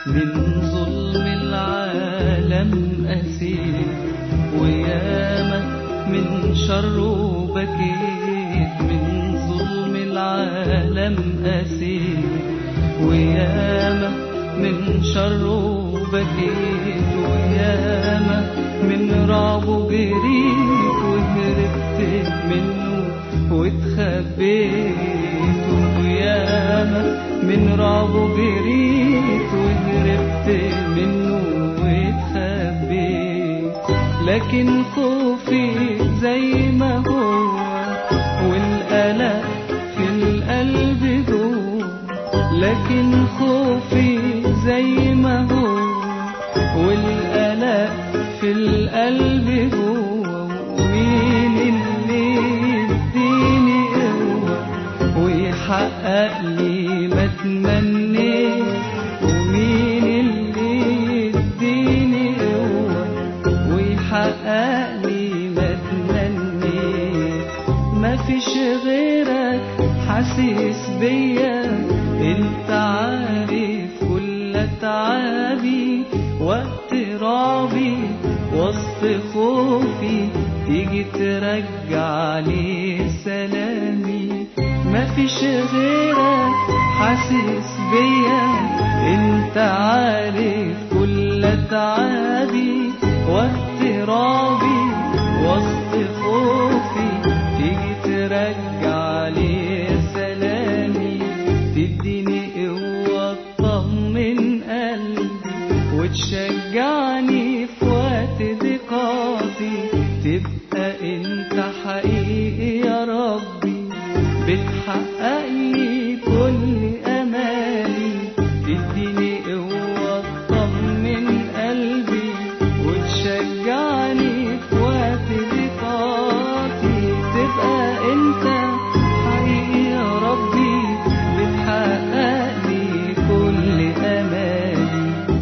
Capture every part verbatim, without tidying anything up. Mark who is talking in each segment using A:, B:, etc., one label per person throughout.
A: من ظلم العالم أسير، وياما من شره بكيت. من ظلم العالم أسير، وياما من شره بكيت. وياما من رعبه جريت، وهربت منه واتخبيت. وياما من رعبه جريت، وهربت منه واتخبيت. لكن خوفي زي ما هو، والقلق في القلب جوه. لكن خوفي زي ما هو، والقلق في القلب جوه. ومين اللي يديني قوة ويحقق لي ما اتمنيت؟ ومين اللي يديني قوة ويحقق لي ما اتمنيت؟ مفيش غيرك حاسس بيا، انت عارف كل تعبي واضطرابي. وسط خوفي تيجي ترجع لي سلامي. مفيش غيرك حاسس بيا، انت عارف كل تعبي واضطرابي. وسط خوفي تيجي ترجع لي سلامي. تديني قوة تطمن قلبي، وتشجعني في وقت ضيقاتي. تبقى انت حقيقي يا ربي، بتحقق لي كل امالي. تديني قوة تطمن قلبي، وتشجعني في وقت ضيقاتي. تبقى انت حقيقي يا ربي، بتحقق لي كل امالي.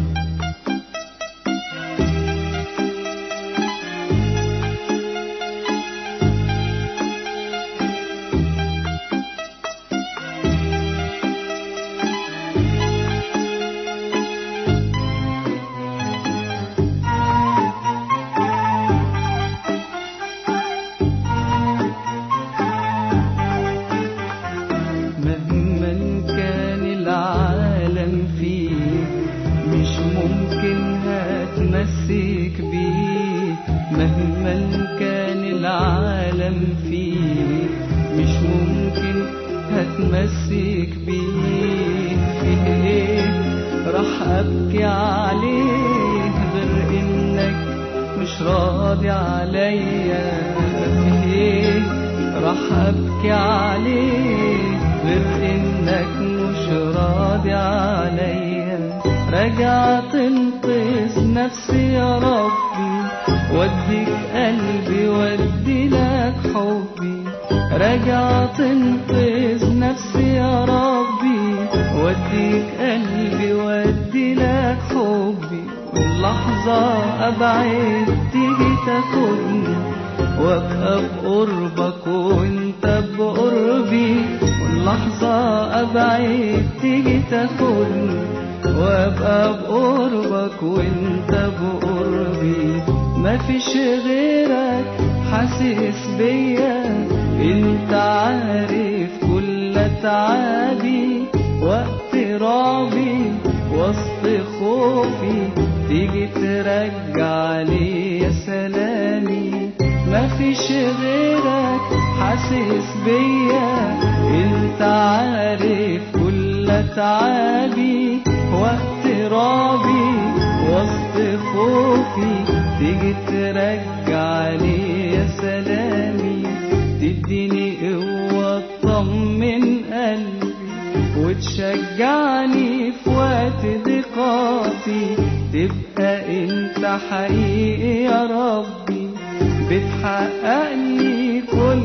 A: مهما كان العالم فيه، مش ممكن هتمسك بيه. مهما كان العالم فيه، مش ممكن هتمسك بيه. فيه ايه راح ابكي عليه غير انك مش راضي عليا؟ فيه ايه راح ابكي عليه غير انك مش راضي عليا؟ راجع تنقذ نفسي يا ربي، وديك قلبي ودي لك حبي. راجع تنقذ نفسي يا ربي، وديك قلبي ودي لك حبي. واللحظة ابعد تيجي تاخدني، وابقى بقربك وانت بقربي. واللحظة ابعد تيجي تاخدني، وابقى بقربك وانت بقربي. مفيش غيرك حاسس بيا، انت عارف كل تعبي واضطرابي. وسط خوفي تيجي ترجع لي سلامي. مفيش غيرك حاسس بيا، انت عارف كل تعبي واضطرابي. وسط خوفي تيجي ترجع لي سلامي. تديني قوة تطمن قلبي، وتشجعني في وقت ضيقاتي. تبقى انت حقيقي يا ربي، بتحقق لي كل